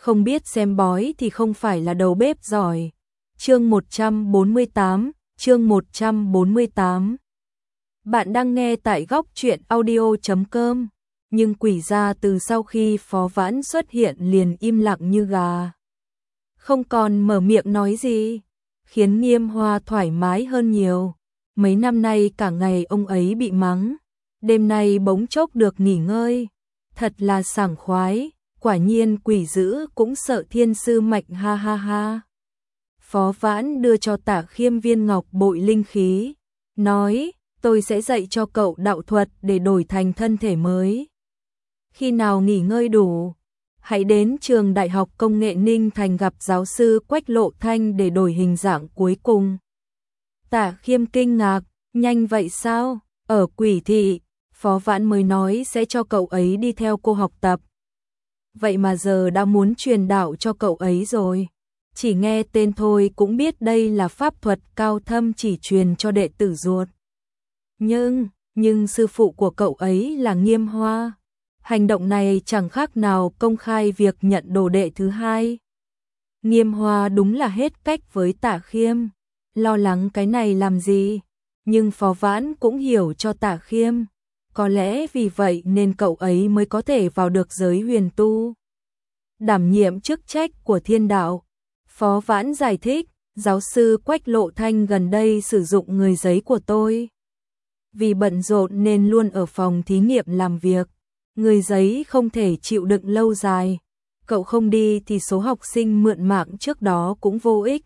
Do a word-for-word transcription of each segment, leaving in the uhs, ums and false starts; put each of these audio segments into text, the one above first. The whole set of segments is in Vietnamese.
không biết xem bói thì không phải là đầu bếp giỏi. Chương một trăm bốn mươi tám, chương một trăm bốn mươi tám. Bạn đang nghe tại góc truyện audio chấm com, nhưng quỷ gia từ sau khi Phó Vãn xuất hiện liền im lặng như gà. Không còn mở miệng nói gì, khiến Nghiêm Hoa thoải mái hơn nhiều. Mấy năm nay cả ngày ông ấy bị mắng, đêm nay bỗng chốc được nghỉ ngơi, thật là sảng khoái, quả nhiên quỷ dữ cũng sợ thiên sư mạnh ha ha ha. Phó Vãn đưa cho Tả Khiêm viên ngọc bội linh khí, nói, tôi sẽ dạy cho cậu đạo thuật để đổi thành thân thể mới. Khi nào nghỉ ngơi đủ, hãy đến trường Đại học Công nghệ Ninh Thành gặp giáo sư Quách Lộ Thanh để đổi hình dạng cuối cùng. Tả Khiêm kinh ngạc, nhanh vậy sao? Ở Quỷ thị, Phó Vãn mới nói sẽ cho cậu ấy đi theo cô học tập. Vậy mà giờ đã muốn truyền đạo cho cậu ấy rồi. Chỉ nghe tên thôi cũng biết đây là pháp thuật cao thâm chỉ truyền cho đệ tử ruột. Nhưng, nhưng sư phụ của cậu ấy là Nghiêm Hoa. Hành động này chẳng khác nào công khai việc nhận đồ đệ thứ hai. Nghiêm Hoa đúng là hết cách với Tả Khiêm. Lo lắng cái này làm gì? Nhưng Phó Vãn cũng hiểu cho Tả Khiêm. Có lẽ vì vậy nên cậu ấy mới có thể vào được giới huyền tu, đảm nhiệm chức trách của thiên đạo. Phó Vãn giải thích, giáo sư Quách Lộ Thanh gần đây sử dụng người giấy của tôi. Vì bận rộn nên luôn ở phòng thí nghiệm làm việc. Người giấy không thể chịu đựng lâu dài. Cậu không đi thì số học sinh mượn mạng trước đó cũng vô ích.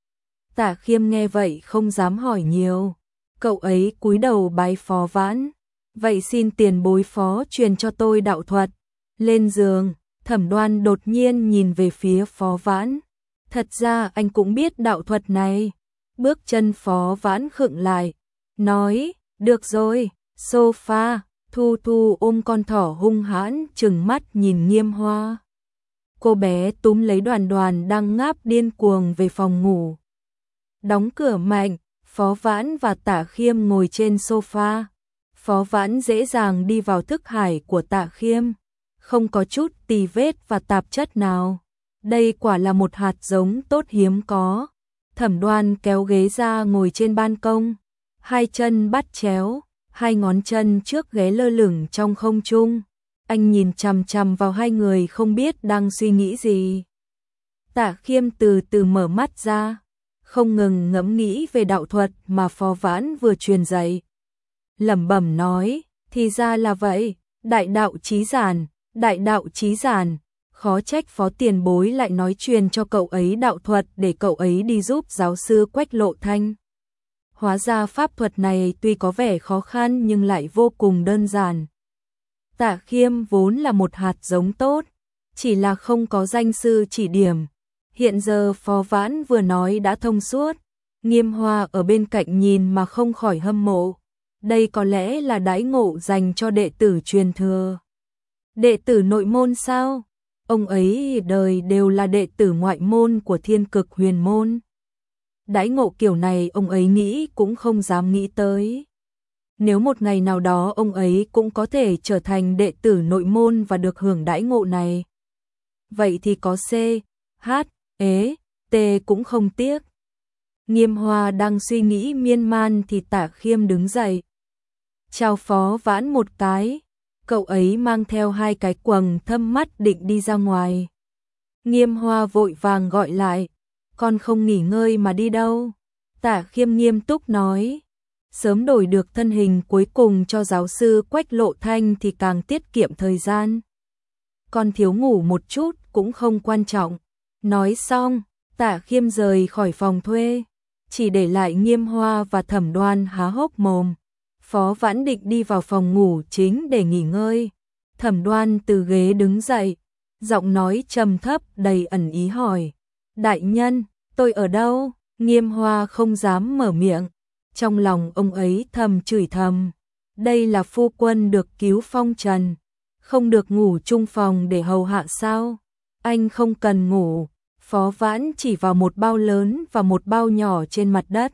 Tả Khiêm nghe vậy không dám hỏi nhiều. Cậu ấy cúi đầu bái Phó Vãn. Vậy xin tiền bối Phó truyền cho tôi đạo thuật. Lên giường, Thẩm Đoan đột nhiên nhìn về phía Phó Vãn. Thật ra anh cũng biết đạo thuật này. Bước chân Phó Vãn khựng lại. Nói, được rồi, sofa. Thu Thu ôm con thỏ hung hãn trừng mắt nhìn Nghiêm Hoa. Cô bé túm lấy Đoàn Đoàn đang ngáp điên cuồng về phòng ngủ. Đóng cửa mạnh, Phó Vãn và Tả Khiêm ngồi trên sofa. Phó Vãn dễ dàng đi vào thức hải của Tả Khiêm, không có chút tì vết và tạp chất nào. Đây quả là một hạt giống tốt hiếm có. Thẩm Đoan kéo ghế ra ngồi trên ban công, hai chân bắt chéo, hai ngón chân trước ghế lơ lửng trong không trung. Anh nhìn chằm chằm vào hai người không biết đang suy nghĩ gì. Tả Khiêm từ từ mở mắt ra, không ngừng ngẫm nghĩ về đạo thuật mà Phó Vãn vừa truyền dạy. Lẩm bẩm nói, thì ra là vậy, đại đạo chí giản, đại đạo chí giản, khó trách Phó tiền bối lại nói truyền cho cậu ấy đạo thuật để cậu ấy đi giúp giáo sư Quách Lộ Thanh. Hóa ra pháp thuật này tuy có vẻ khó khăn nhưng lại vô cùng đơn giản. Tả Khiêm vốn là một hạt giống tốt, chỉ là không có danh sư chỉ điểm. Hiện giờ Phó Vãn vừa nói đã thông suốt, Nghiêm Hoa ở bên cạnh nhìn mà không khỏi hâm mộ. Đây có lẽ là đãi ngộ dành cho đệ tử truyền thừa. Đệ tử nội môn sao? Ông ấy đời đều là đệ tử ngoại môn của Thiên Cực Huyền môn. Đãi ngộ kiểu này ông ấy nghĩ cũng không dám nghĩ tới. Nếu một ngày nào đó ông ấy cũng có thể trở thành đệ tử nội môn và được hưởng đãi ngộ này, vậy thì có C, H, E, T cũng không tiếc. Nghiêm Hoa đang suy nghĩ miên man thì Tả Khiêm đứng dậy. Chào Phó Vãn một cái, cậu ấy mang theo hai cái quầng thâm mắt định đi ra ngoài. Nghiêm Hoa vội vàng gọi lại, con không nghỉ ngơi mà đi đâu? Tả Khiêm nghiêm túc nói, sớm đổi được thân hình cuối cùng cho giáo sư Quách Lộ Thanh thì càng tiết kiệm thời gian. Con thiếu ngủ một chút cũng không quan trọng. Nói xong, Tả Khiêm rời khỏi phòng thuê, chỉ để lại Nghiêm Hoa và Thẩm Đoan há hốc mồm. Phó Vãn định đi vào phòng ngủ chính để nghỉ ngơi. Thẩm Đoan từ ghế đứng dậy, giọng nói trầm thấp đầy ẩn ý hỏi, đại nhân, tôi ở đâu? Nghiêm Hoa không dám mở miệng, trong lòng ông ấy thầm chửi thầm. Đây là phu quân được cứu phong trần, không được ngủ chung phòng để hầu hạ sao? Anh không cần ngủ. Phó Vãn chỉ vào một bao lớn và một bao nhỏ trên mặt đất.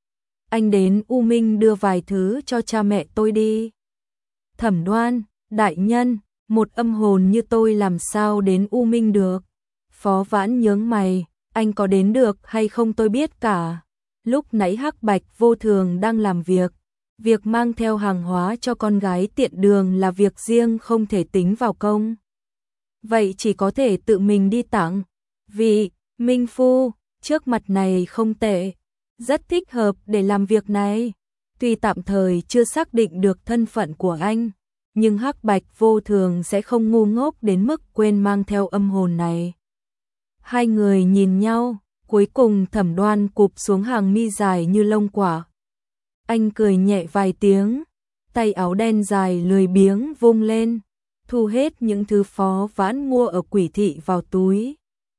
Anh đến U Minh đưa vài thứ cho cha mẹ tôi đi. Thẩm Đoan, đại nhân, một âm hồn như tôi làm sao đến U Minh được? Phó Vãn nhướng mày, anh có đến được hay không tôi biết cả. Lúc nãy Hắc Bạch Vô Thường đang làm việc, việc mang theo hàng hóa cho con gái tiện đường là việc riêng không thể tính vào công. Vậy chỉ có thể tự mình đi tặng. Vì, Minh Phu, trước mặt này không tệ, rất thích hợp để làm việc này. Tuy tạm thời chưa xác định được thân phận của anh, nhưng Hắc Bạch Vô Thường sẽ không ngu ngốc đến mức quên mang theo âm hồn này. Hai người nhìn nhau, cuối cùng Thẩm Đoan cụp xuống hàng mi dài như lông quả. Anh cười nhẹ vài tiếng, tay áo đen dài lười biếng vung lên, thu hết những thứ Phó Vãn mua ở Quỷ thị vào túi.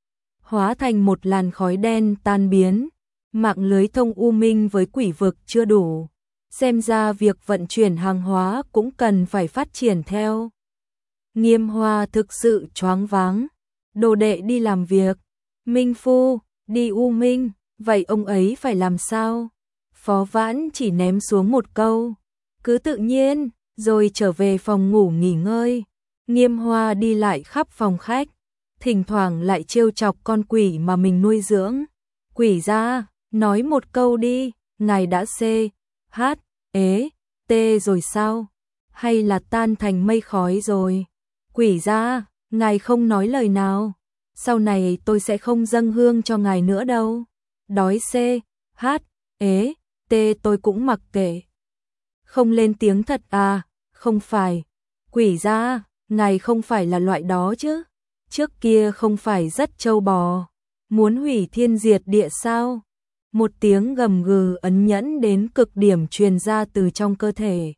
Hóa thành một làn khói đen tan biến, mạng lưới thông u minh với quỷ vực chưa đủ. Xem ra việc vận chuyển hàng hóa cũng cần phải phát triển theo. Nghiêm Hoa thực sự choáng váng. Đồ đệ đi làm việc, Minh Phu, đi u minh, vậy ông ấy phải làm sao? Phó Vãn chỉ ném xuống một câu, cứ tự nhiên, rồi trở về phòng ngủ nghỉ ngơi. Nghiêm Hoa đi lại khắp phòng khách, thỉnh thoảng lại trêu chọc con quỷ mà mình nuôi dưỡng. Quỷ ra, nói một câu đi, ngài đã C, H, ế, T rồi sao? Hay là tan thành mây khói rồi? Quỷ ra, ngài không nói lời nào, sau này tôi sẽ không dâng hương cho ngài nữa đâu. Đói C, H, ế, T tôi cũng mặc kệ. Không lên tiếng thật à? Không phải. Quỷ ra, ngài không phải là loại đó chứ? Trước kia không phải rất trâu bò, muốn hủy thiên diệt địa sao? Một tiếng gầm gừ ấn nhẫn đến cực điểm truyền ra từ trong cơ thể.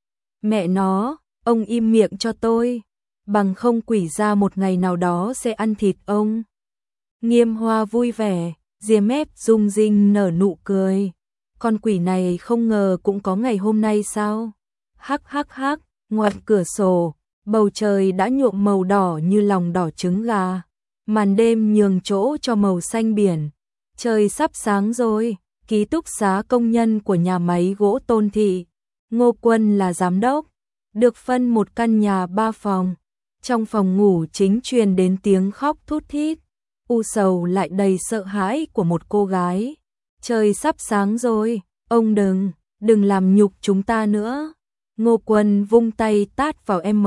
Mẹ nó, ông im miệng cho tôi, bằng không quỷ ra một ngày nào đó sẽ ăn thịt ông. Nghiêm Hoa vui vẻ, ria mép rung rinh nở nụ cười. Con quỷ này không ngờ cũng có ngày hôm nay sao? Hắc hắc hắc, ngoài cửa sổ, bầu trời đã nhuộm màu đỏ như lòng đỏ trứng gà. Màn đêm nhường chỗ cho màu xanh biển. Trời sắp sáng rồi, ký túc xá công nhân của nhà máy gỗ Tôn Thị. Ngô Quân là giám đốc, được phân một căn nhà ba phòng. Trong phòng ngủ chính truyền đến tiếng khóc thút thít, u sầu lại đầy sợ hãi của một cô gái. Trời sắp sáng rồi, ông đừng, đừng làm nhục chúng ta nữa. Ngô Quân vung tay tát vào M,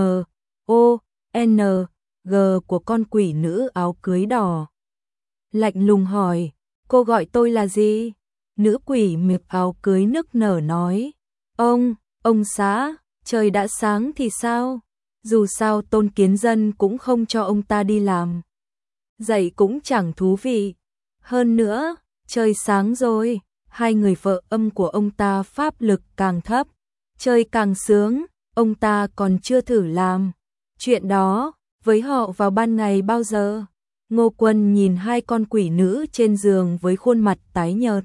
O, N, G của con quỷ nữ áo cưới đỏ. Lạnh lùng hỏi, cô gọi tôi là gì? Nữ quỷ mặc áo cưới nức nở nói, ông, ông xã, trời đã sáng thì sao? Dù sao Tôn Kiến Dân cũng không cho ông ta đi làm. Dậy cũng chẳng thú vị. Hơn nữa, trời sáng rồi, hai người vợ âm của ông ta pháp lực càng thấp. Trời càng sướng, ông ta còn chưa thử làm. Chuyện đó, với họ vào ban ngày bao giờ? Ngô Quân nhìn hai con quỷ nữ trên giường với khuôn mặt tái nhợt.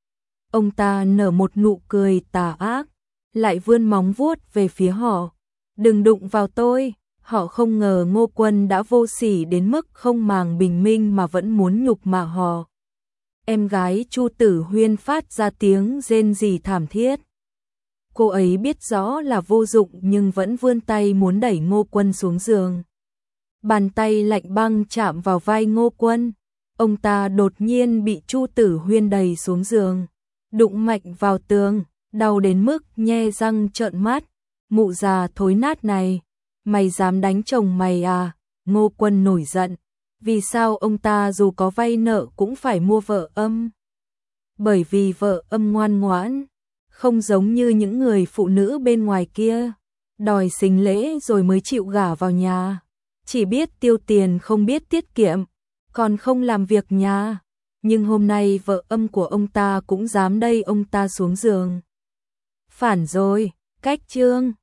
Ông ta nở một nụ cười tà ác, lại vươn móng vuốt về phía họ. Đừng đụng vào tôi, họ không ngờ Ngô Quân đã vô sỉ đến mức không màng bình minh mà vẫn muốn nhục mạ họ. Em gái Chu Tử Huyên phát ra tiếng rên rỉ thảm thiết. Cô ấy biết rõ là vô dụng nhưng vẫn vươn tay muốn đẩy Ngô Quân xuống giường. Bàn tay lạnh băng chạm vào vai Ngô Quân. Ông ta đột nhiên bị Chu Tử Huyên đẩy xuống giường, đụng mạnh vào tường, đau đến mức nhe răng trợn mắt. Mụ già thối nát này, mày dám đánh chồng mày à? Ngô Quân nổi giận. Vì sao ông ta dù có vay nợ cũng phải mua vợ âm? Bởi vì vợ âm ngoan ngoãn, không giống như những người phụ nữ bên ngoài kia, đòi sinh lễ rồi mới chịu gả vào nhà. Chỉ biết tiêu tiền không biết tiết kiệm, còn không làm việc nhà. Nhưng hôm nay vợ âm của ông ta cũng dám đẩy ông ta xuống giường. Phản rồi, cách chương.